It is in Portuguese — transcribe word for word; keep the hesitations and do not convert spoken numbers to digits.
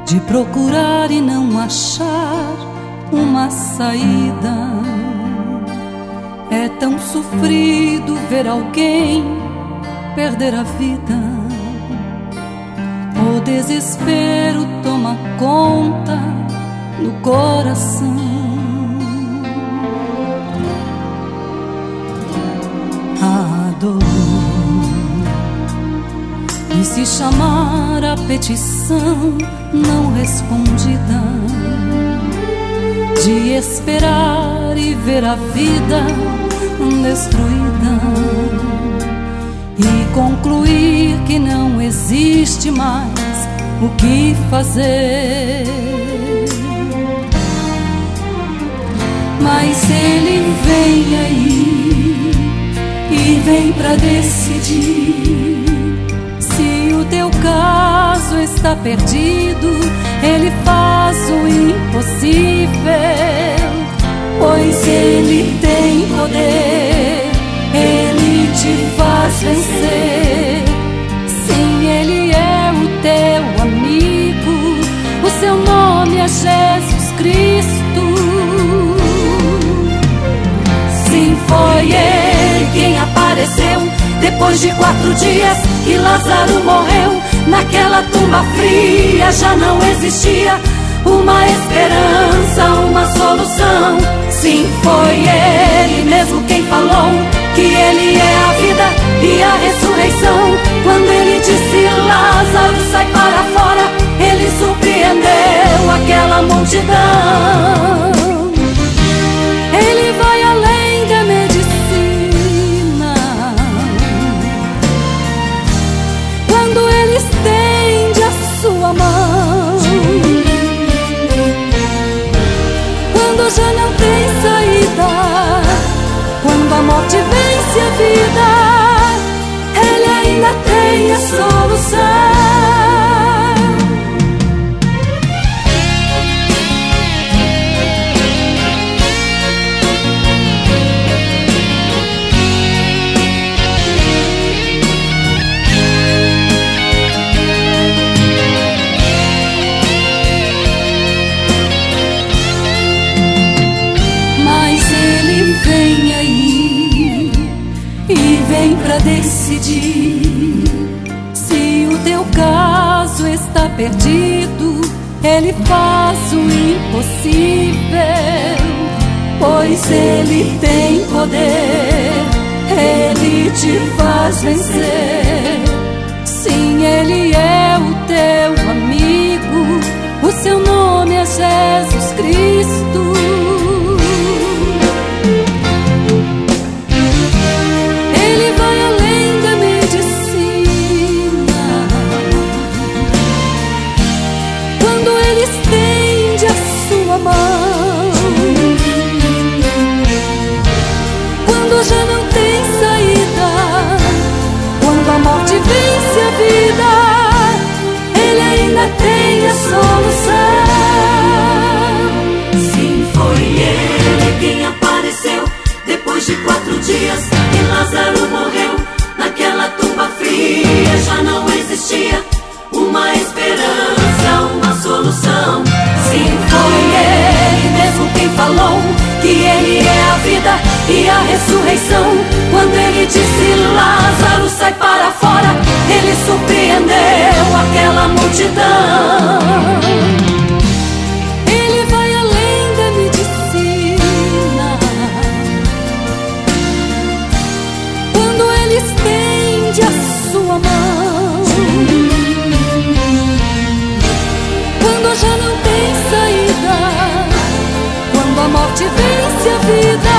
de procurar e não achar uma saída. É tão sofrido ver alguém perder a vida. O desespero toma conta no coração. A dor, e se chamar a petição não respondida, de esperar e ver a vida destruída, e concluir que não existe mais o que fazer. Mas ele vem aí e vem pra decidir. Se o teu caso está perdido, ele faz o impossível, pois ele tem poder, ele te faz vencer. Sim, ele é o teu amigo, o seu nome é Jesus Cristo. Sim, foi ele quem apareceu depois de quatro dias que Lázaro morreu. Naquela tumba fria já não existia uma esperança, uma solução. Sim, foi ele mesmo quem falou que ele é a vida e a ressurreição. Quando ele disse Lázaro, sai para fora, ele surpreendeu aquela multidão. Ele vai além da medicina. Quando ele estende a sua mão, quando já não tem saída, quando a morte vence a vida, ele ainda tem a solução. Vem pra decidir. Se o teu caso está perdido, ele faz o impossível, pois ele tem poder, ele te faz vencer. Sim, ele é o teu amigo, o seu nome é Jesus Cristo. Quando já não tem saída, quando a morte vence a vida, ele ainda tem a solução. Sim, foi ele quem apareceu depois de quatro dias que Lázaro morreu. Naquela tumba fria já não existia uma esperança, uma solução. Sim, foi ele mesmo quem falou que ele é a vida e a ressurreição. Quando ele disse Lázaro, sai para fora, ele surpreendeu aquela multidão. Ele vai além da medicina. Quando ele estende a sua mão, quando já não tem saída, quando a morte vence a vida,